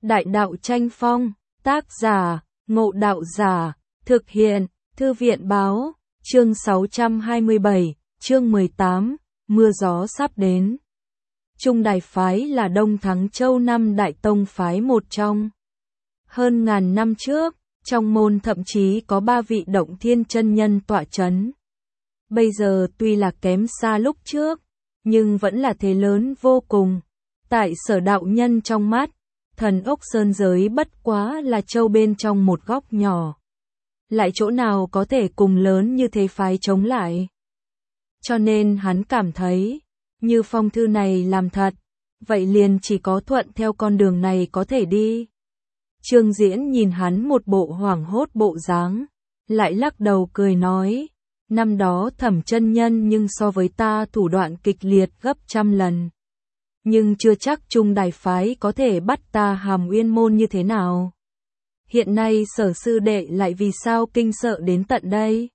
Đại đạo tranh phong, tác giả, Ngộ Đạo Giả, thực hiện, Thư viện báo, chương 627, chương 18, mưa gió sắp đến. Trung Đài Phái là Đông Thắng Châu năm đại tông phái một trong. Hơn ngàn năm trước, trong môn thậm chí có 3 vị Động Thiên chân nhân tọa chấn. Bây giờ tuy là kém xa lúc trước, nhưng vẫn là thế lớn vô cùng. Tại Sở đạo nhân trong mắt, Thần Ốc Sơn giới bất quá là châu bên trong một góc nhỏ. Lại chỗ nào có thể cùng lớn như thế phái chống lại. Cho nên hắn cảm thấy, như phong thư này làm thật, vậy liền chỉ có thuận theo con đường này có thể đi. Trương Diễn nhìn hắn một bộ hoảng hốt bộ dáng, lại lắc đầu cười nói, năm đó Thẩm chân nhân nhưng so với ta thủ đoạn kịch liệt gấp trăm lần. Nhưng chưa chắc Trung Đài Phái có thể bắt ta Hàm Uyên môn như thế nào. Hiện nay Sở sư đệ lại vì sao kinh sợ đến tận đây?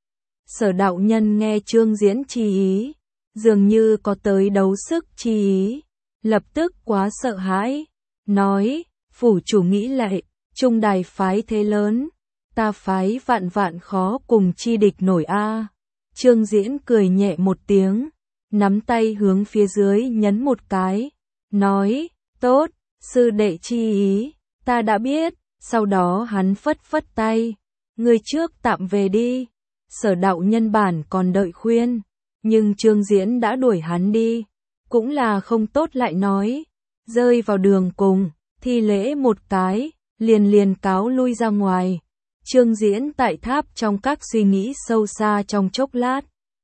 Sở đạo nhân nghe Trương Diễn chi ý, dường như có tới đấu sức chi ý, lập tức quá sợ hãi, nói, phủ chủ nghĩ lại, Trung Đài Phái thế lớn, ta phái vạn vạn khó cùng chi địch nổi a. Trương Diễn cười nhẹ một tiếng, nắm tay hướng phía dưới nhấn một cái, nói, tốt, sư đệ chi ý, ta đã biết. Sau đó hắn phất phất tay, ngươi trước tạm về đi. Sở đạo nhân bản còn đợi khuyên, nhưng Trương Diễn đã đuổi hắn đi, cũng là không tốt lại nói, rơi vào đường cùng, thi lễ một cái, liền cáo lui ra ngoài. Trương Diễn tại tháp trong các suy nghĩ sâu xa trong chốc lát.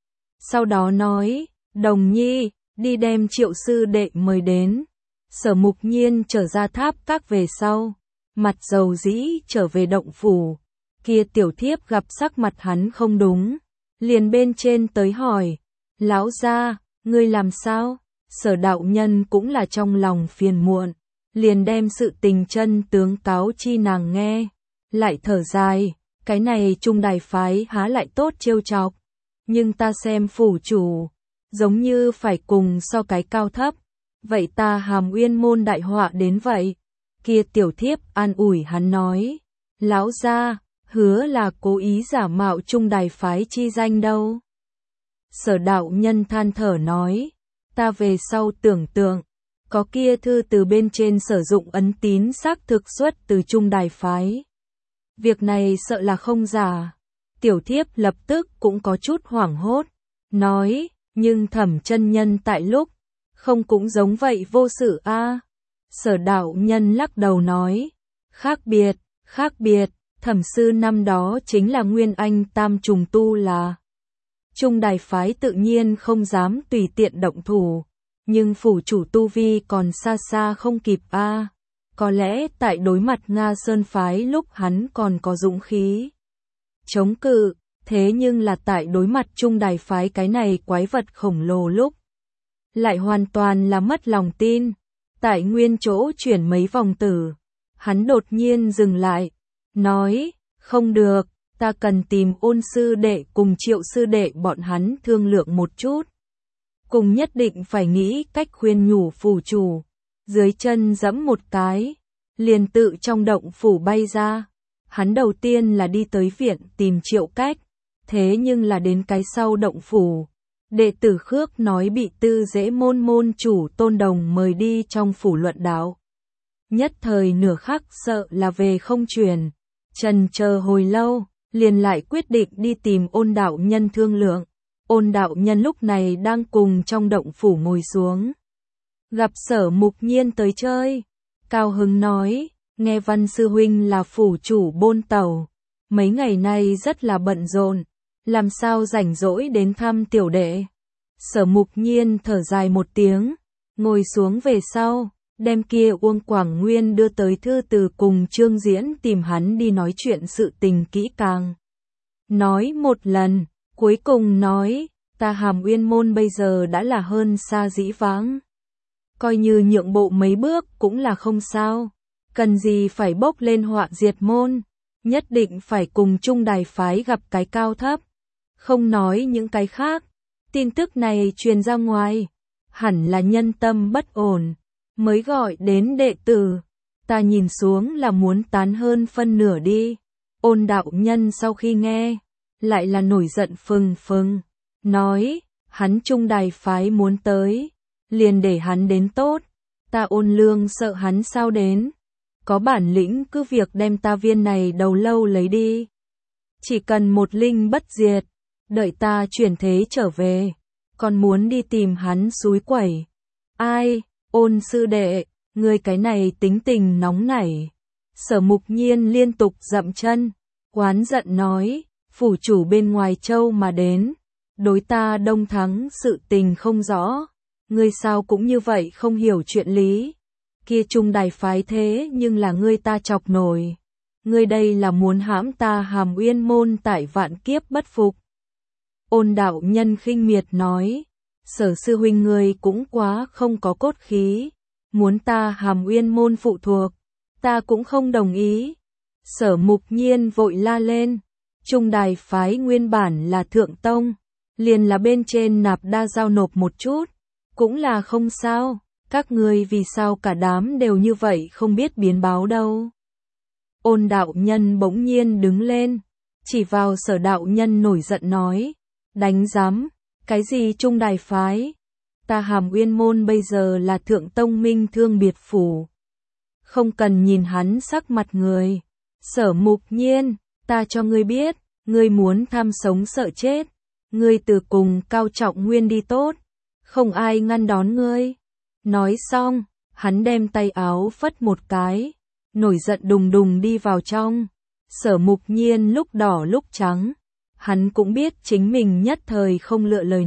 Sau đó nói, Đồng Nhi, đi đem Triệu sư đệ mời đến. Sở Mục Nhiên trở ra tháp các về sau, mặt dầu dĩ trở về động phủ. Kia tiểu thiếp gặp sắc mặt hắn không đúng, liền bên trên tới hỏi, lão gia, ngươi làm sao? Sở đạo nhân cũng là trong lòng phiền muộn, liền đem sự tình chân tướng cáo chi nàng nghe, lại thở dài, cái này Trung Đài Phái há lại tốt trêu chọc, nhưng ta xem phủ chủ, giống như phải cùng so cái cao thấp, vậy ta Hàm Uyên môn đại họa đến vậy. Kia tiểu thiếp an ủi hắn nói, lão gia, hứa là cố ý giả mạo Trung Đài Phái chi danh đâu. Sở đạo nhân than thở nói, ta về sau tưởng tượng, có kia thư từ bên trên sử dụng ấn tín xác thực xuất từ Trung Đài Phái. Việc này sợ là không giả. Tiểu thiếp lập tức cũng có chút hoảng hốt, nói, nhưng Thẩm chân nhân tại lúc, không cũng giống vậy vô sự a. Sở đạo nhân lắc đầu nói, khác biệt, Thẩm sư năm đó chính là Nguyên Anh tam trùng tu là. Trung Đài Phái tự nhiên không dám tùy tiện động thủ, nhưng phủ chủ tu vi còn xa xa không kịp a. Có lẽ tại đối mặt Nga Sơn Phái lúc hắn còn có dũng khí chống cự, thế nhưng là tại đối mặt Trung Đài Phái cái này quái vật khổng lồ lúc, lại hoàn toàn là mất lòng tin. Tại nguyên chỗ chuyển mấy vòng tử, hắn đột nhiên dừng lại, nói, không được, ta cần tìm Ôn sư đệ cùng Triệu sư đệ bọn hắn thương lượng một chút. Cùng nhất định phải nghĩ cách khuyên nhủ phủ chủ, dưới chân giẫm một cái, liền tự trong động phủ bay ra. Hắn đầu tiên là đi tới viện tìm Triệu Cách, thế nhưng là đến cái sau động phủ. Đệ tử Khước nói bị Tư Dễ môn môn chủ Tôn Đồng mời đi trong phủ luận đạo. Nhất thời nửa khắc sợ là về không truyền, trần chờ hồi lâu, liền lại quyết định đi tìm Ôn đạo nhân thương lượng. Ôn đạo nhân lúc này đang cùng trong động phủ ngồi xuống. Gặp Sở Mục Nhiên tới chơi, cao hứng nói, nghe Văn sư huynh là phủ chủ Bôn Tàu, mấy ngày nay rất là bận rộn. Làm sao rảnh rỗi đến thăm tiểu đệ. Sở Mục Nhiên thở dài một tiếng, ngồi xuống về sau, đem kia Uông Quảng Nguyên đưa tới thư từ cùng Trương Diễn tìm hắn đi nói chuyện sự tình kỹ càng. Nói một lần, cuối cùng nói, ta Hàm Uyên môn bây giờ đã là hơn xa dĩ vãng. Coi như nhượng bộ mấy bước cũng là không sao, cần gì phải bốc lên họa diệt môn, nhất định phải cùng Trung Đài Phái gặp cái cao thấp. Không nói những cái khác, tin tức này truyền ra ngoài, hẳn là nhân tâm bất ổn, mới gọi đến đệ tử. ta nhìn xuống là muốn tán hơn phân nửa đi. Ôn đạo nhân sau khi nghe, lại là nổi giận phừng phừng, nói, hắn Trung Đài phái muốn tới, liền để hắn đến tốt, ta Ôn Lương sợ hắn sao đến, có bản lĩnh cứ việc đem ta viên này đầu lâu lấy đi. Chỉ cần một linh bất diệt, đợi ta chuyển thế trở về, còn muốn đi tìm hắn xúi quẩy. Ai, Ôn sư đệ, ngươi cái này tính tình nóng nảy. Sở Mục Nhiên liên tục dậm chân, oán giận nói, phủ chủ bên ngoài châu mà đến, đối ta Đông Thắng sự tình không rõ, ngươi sao cũng như vậy không hiểu chuyện lý. Kia Trung Đài phái thế nhưng là ngươi ta chọc nổi. Ngươi đây là muốn hãm ta Hàm Uyên môn tại vạn kiếp bất phục. Ôn đạo nhân khinh miệt nói, Sở sư huynh ngươi cũng quá không có cốt khí, muốn ta Hàm Uyên môn phụ thuộc, ta cũng không đồng ý. Sở Mục Nhiên vội la lên, Trung Đài phái nguyên bản là thượng tông, liền là bên trên nạp đa giao nộp một chút, cũng là không sao, các ngươi vì sao cả đám đều như vậy không biết biến báo đâu. Ôn đạo nhân bỗng nhiên đứng lên, chỉ vào Sở đạo nhân nổi giận nói, đánh giám, cái gì Trung Đài phái, ta Hàm Uyên môn bây giờ là thượng tông minh thương biệt phủ. Không cần nhìn hắn sắc mặt người. Sở Mục Nhiên, ta cho ngươi biết, ngươi muốn tham sống sợ chết, ngươi từ cùng Cao Trọng Nguyên đi tốt, không ai ngăn đón ngươi. Nói xong, hắn đem tay áo phất một cái, nổi giận đùng đùng đi vào trong. Sở Mục Nhiên lúc đỏ lúc trắng, hắn cũng biết chính mình nhất thời không lựa lời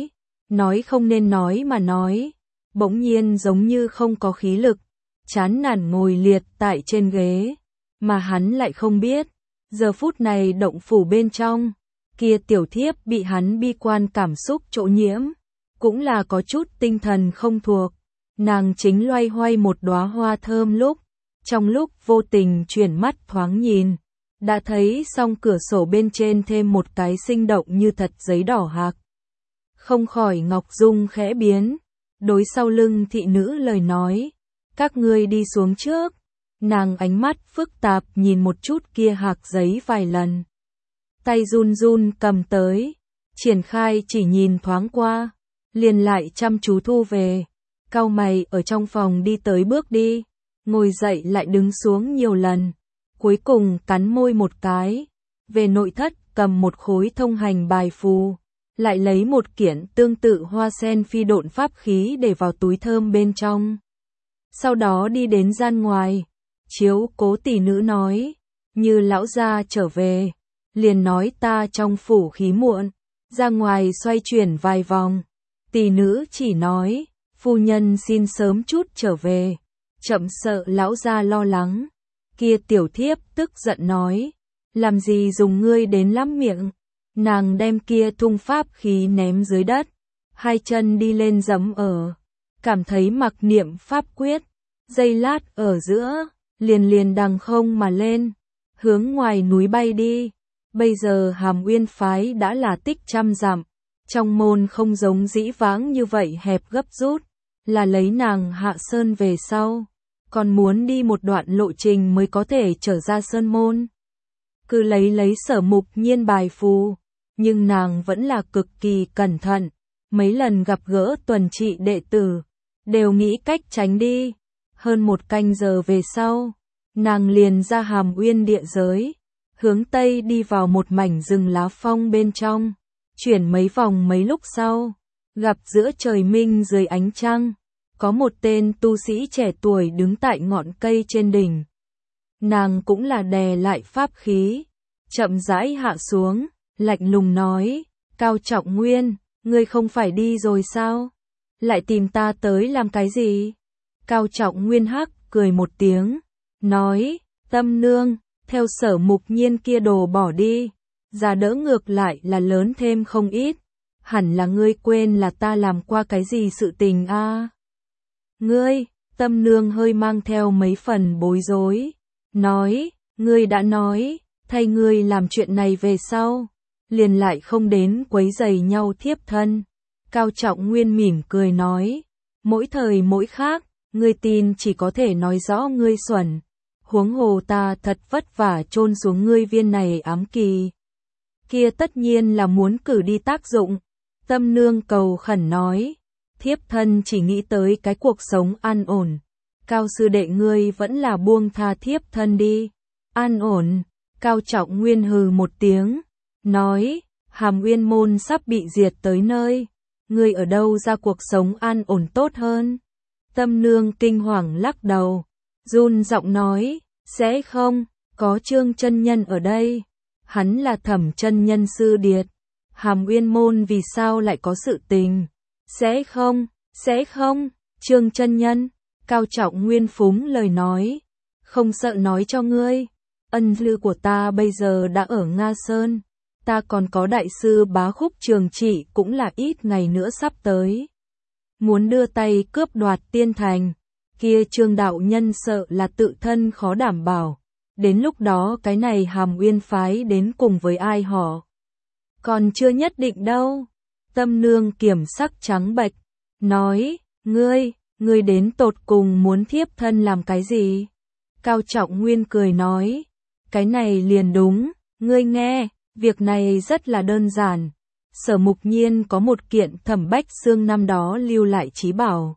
nói không nên nói mà nói, bỗng nhiên giống như không có khí lực, chán nản ngồi liệt tại trên ghế, mà hắn lại không biết, giờ phút này động phủ bên trong, kia tiểu thiếp bị hắn bi quan cảm xúc chỗ nhiễm, cũng là có chút tinh thần không thuộc, nàng chính loay hoay một đóa hoa thơm lúc, trong lúc vô tình chuyển mắt thoáng nhìn, đã thấy song cửa sổ bên trên thêm một cái sinh động như thật giấy đỏ hạc. Không khỏi Ngọc Dung khẽ biến, đối sau lưng thị nữ lời nói, các ngươi đi xuống trước. Nàng ánh mắt phức tạp nhìn một chút kia hạc giấy vài lần. Tay run run cầm tới, triển khai chỉ nhìn thoáng qua, liền lại chăm chú thu về, cau mày ở trong phòng đi tới bước đi, ngồi dậy lại đứng xuống nhiều lần, cuối cùng cắn môi một cái, về nội thất cầm một khối thông hành bài phù, lại lấy một kiện tương tự hoa sen phi độn pháp khí để vào túi thơm bên trong. Sau đó đi đến gian ngoài, chiếu cố tỷ nữ nói, như lão gia trở về, liền nói ta trong phủ khí muộn, ra ngoài xoay chuyển vài vòng. Tỷ nữ chỉ nói, phu nhân xin sớm chút trở về, chậm sợ lão gia lo lắng. Kia tiểu thiếp tức giận nói, làm gì dùng ngươi đến lắm miệng. Nàng đem kia thung pháp khí ném dưới đất, hai chân đi lên giẫm ở, cảm thấy mặc niệm pháp quyết, giây lát ở giữa, liền đằng không mà lên, hướng ngoài núi bay đi. Bây giờ Hàm Uyên phái đã là tích trăm dặm, trong môn không giống dĩ vãng như vậy hẹp gấp rút, là lấy nàng hạ sơn về sau, còn muốn đi một đoạn lộ trình mới có thể trở ra sơn môn. Cứ lấy Sở Mục Nhiên bài phù, nhưng nàng vẫn là cực kỳ cẩn thận, mấy lần gặp gỡ tuần trị đệ tử, đều nghĩ cách tránh đi. Hơn một canh giờ về sau, nàng liền ra Hàm Uyên địa giới, hướng tây đi vào một mảnh rừng lá phong bên trong, chuyển mấy vòng mấy lúc sau, gặp giữa trời minh dưới ánh trăng, có một tên tu sĩ trẻ tuổi đứng tại ngọn cây trên đỉnh. Nàng cũng là đè lại pháp khí, chậm rãi hạ xuống, lạnh lùng nói, Cao Trọng Nguyên, ngươi không phải đi rồi sao? Lại tìm ta tới làm cái gì? Cao Trọng Nguyên hắc cười một tiếng, nói, Tâm nương, theo Sở Mục Nhiên kia đồ bỏ đi, giá đỡ ngược lại là lớn thêm không ít, hẳn là ngươi quên là ta làm qua cái gì sự tình a? Ngươi, Tâm nương hơi mang theo mấy phần bối rối, nói, ngươi đã nói, thay ngươi làm chuyện này về sau, liền lại không đến quấy rầy nhau thiếp thân. Cao Trọng Nguyên mỉm cười nói, mỗi thời mỗi khác, ngươi tin chỉ có thể nói rõ ngươi xuẩn. Huống hồ ta thật vất vả chôn xuống ngươi viên này ám kỳ. Kia tất nhiên là muốn cử đi tác dụng. Tâm nương cầu khẩn nói, thiếp thân chỉ nghĩ tới cái cuộc sống an ổn. Cao sư đệ ngươi vẫn là buông tha thiếp thân đi. An ổn, Cao Trọng Nguyên hừ một tiếng, nói, Hàm Uyên môn sắp bị diệt tới nơi. Ngươi ở đâu ra cuộc sống an ổn tốt hơn? Tâm nương kinh hoàng lắc đầu, run giọng nói, sẽ không, có Trương chân nhân ở đây. Hắn là Thẩm chân nhân sư điệt. Hàm Uyên môn vì sao lại có sự tình? Sẽ không, Trương chân nhân. Cao Trọng Nguyên phúng lời nói, không sợ nói cho ngươi, ân lư của ta bây giờ đã ở Nga Sơn, ta còn có đại sư Bá Khúc Trường Trị cũng là ít ngày nữa sắp tới. Muốn đưa tay cướp đoạt tiên thành, kia Trương đạo nhân sợ là tự thân khó đảm bảo, đến lúc đó cái này Hàm Uyên phái đến cùng với ai họ. Còn chưa nhất định đâu. Tâm nương kiểm sắc trắng bệch, nói, ngươi đến tột cùng muốn thiếp thân làm cái gì? Cao Trọng Nguyên cười nói, cái này liền đúng, ngươi nghe, việc này rất là đơn giản. Sở Mục Nhiên có một kiện Thẩm Bách Xương năm đó lưu lại chí bảo.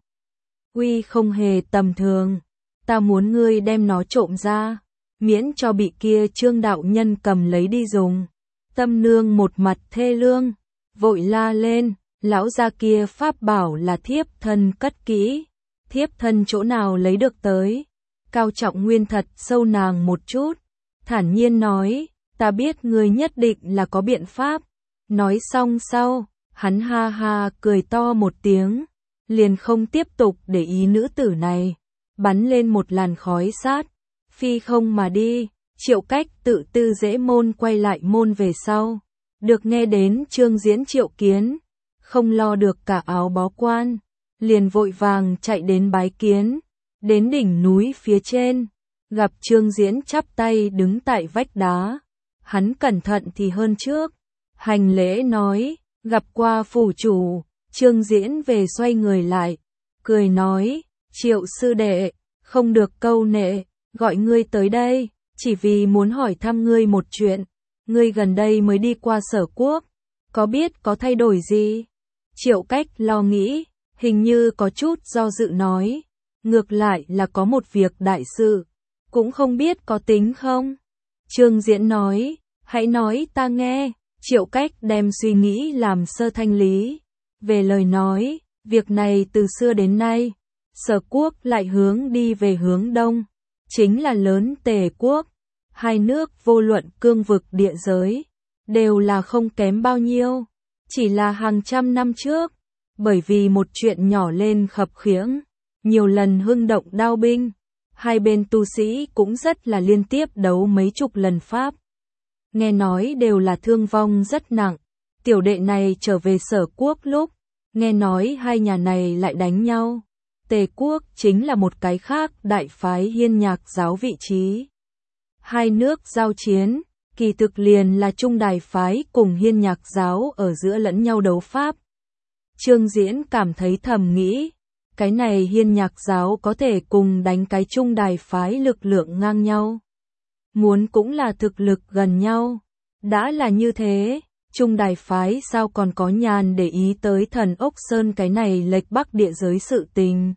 Uy không hề tầm thường, ta muốn ngươi đem nó trộm ra, miễn cho bị kia Trương đạo nhân cầm lấy đi dùng. Tâm nương một mặt thê lương, vội la lên, lão gia kia pháp bảo là thiếp thân cất kỹ, thiếp thân chỗ nào lấy được tới? Cao Trọng Nguyên thật sâu nàng một chút, thản nhiên nói, ta biết ngươi nhất định là có biện pháp. Nói xong sau, hắn ha ha cười to một tiếng, liền không tiếp tục để ý nữ tử này, bắn lên một làn khói sát, phi không mà đi. Triệu Cách tự tư dễ môn quay lại môn về sau, được nghe đến Trương Diễn triệu kiến, không lo được cả áo bó quan, liền vội vàng chạy đến bái kiến, đến đỉnh núi phía trên, gặp Trương Diễn chắp tay đứng tại vách đá, hắn cẩn thận thì hơn trước, hành lễ nói, gặp qua phủ chủ. Trương Diễn về xoay người lại, cười nói, Triệu sư đệ, không được câu nệ, gọi ngươi tới đây, chỉ vì muốn hỏi thăm ngươi một chuyện, ngươi gần đây mới đi qua Sở Quốc, có biết có thay đổi gì? Triệu Cách lo nghĩ, hình như có chút do dự nói, ngược lại là có một việc đại sự, cũng không biết có tính không? Trương Diễn nói, hãy nói ta nghe. Triệu Cách đem suy nghĩ làm sơ thanh lý, về lời nói, việc này từ xưa đến nay, Sở Quốc lại hướng đi về hướng đông, chính là lớn Tề Quốc, hai nước vô luận cương vực địa giới, đều là không kém bao nhiêu, chỉ là hàng trăm năm trước, bởi vì một chuyện nhỏ lên khập khiễng, nhiều lần hưng động đao binh, hai bên tu sĩ cũng rất là liên tiếp đấu mấy chục lần pháp. Nghe nói đều là thương vong rất nặng, tiểu đệ này trở về Sở Quốc lúc, nghe nói hai nhà này lại đánh nhau. Tề Quốc chính là một cái khác đại phái Hiên Nhạc giáo vị trí. Hai nước giao chiến, kỳ thực liền là Trung Đài phái cùng Hiên Nhạc giáo ở giữa lẫn nhau đấu pháp. Trương Diễn cảm thấy thầm nghĩ, cái này Hiên Nhạc giáo có thể cùng đánh cái Trung Đài phái lực lượng ngang nhau. Muốn cũng là thực lực gần nhau. Đã là như thế, Trung Đài phái sao còn có nhàn để ý tới Thần Ốc Sơn cái này lệch bắc địa giới sự tình.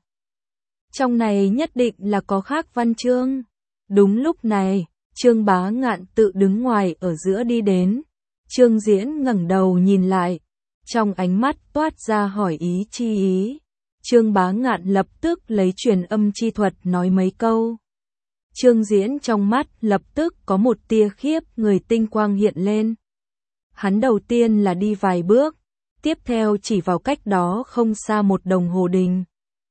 Trong này nhất định là có khác văn chương. Đúng lúc này, Trương Bá Ngạn tự đứng ngoài ở giữa đi đến. Trương Diễn ngẩng đầu nhìn lại, trong ánh mắt toát ra hỏi ý chi ý. Trương Bá Ngạn lập tức lấy truyền âm chi thuật nói mấy câu. Trương Diễn trong mắt lập tức có một tia khiếp người tinh quang hiện lên. Hắn đầu tiên là đi vài bước, tiếp theo chỉ vào cách đó không xa một đồng hồ đình.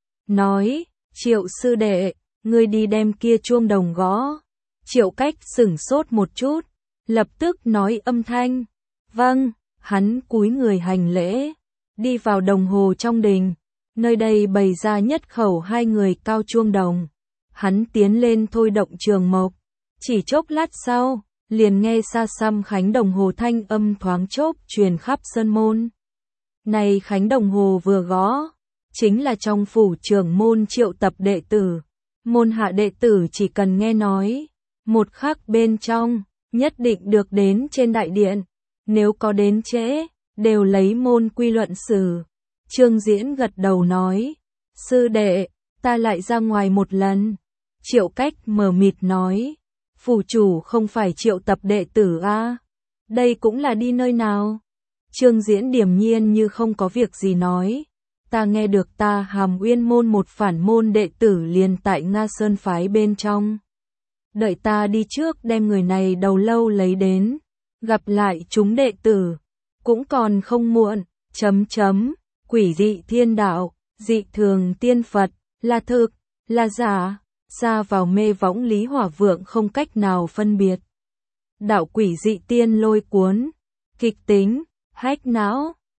Nói, Triệu sư đệ, ngươi đi đem kia chuông đồng gõ. Triệu Cách sửng sốt một chút, lập tức nói âm thanh. Vâng, hắn cúi người hành lễ, đi vào đồng hồ trong đình. Nơi đây bày ra nhất khẩu hai người cao chuông đồng. Hắn tiến lên thôi động trường mộc, chỉ chốc lát sau, liền nghe xa xăm khánh đồng hồ thanh âm thoáng chốc truyền khắp sơn môn. Này khánh đồng hồ vừa gõ, chính là trong phủ trưởng môn triệu tập đệ tử. Môn hạ đệ tử chỉ cần nghe nói, một khắc bên trong, nhất định được đến trên đại điện. Nếu có đến trễ, đều lấy môn quy luận xử. Trương Diễn gật đầu nói, sư đệ, ta lại ra ngoài một lần. Triệu Cách mờ mịt nói, phủ chủ không phải triệu tập đệ tử a? Đây cũng là đi nơi nào? Trương Diễn điềm nhiên như không có việc gì nói, ta nghe được ta Hàm Uyên môn một phản môn đệ tử liền tại Nga Sơn phái bên trong. Đợi ta đi trước đem người này đầu lâu lấy đến, gặp lại chúng đệ tử, cũng còn không muộn, quỷ dị thiên đạo, dị thường tiên Phật, là thực, là giả, ra vào mê võng Lý Hỏa Vượng không cách nào phân biệt. Đạo quỷ dị tiên lôi cuốn, kịch tính, hách não,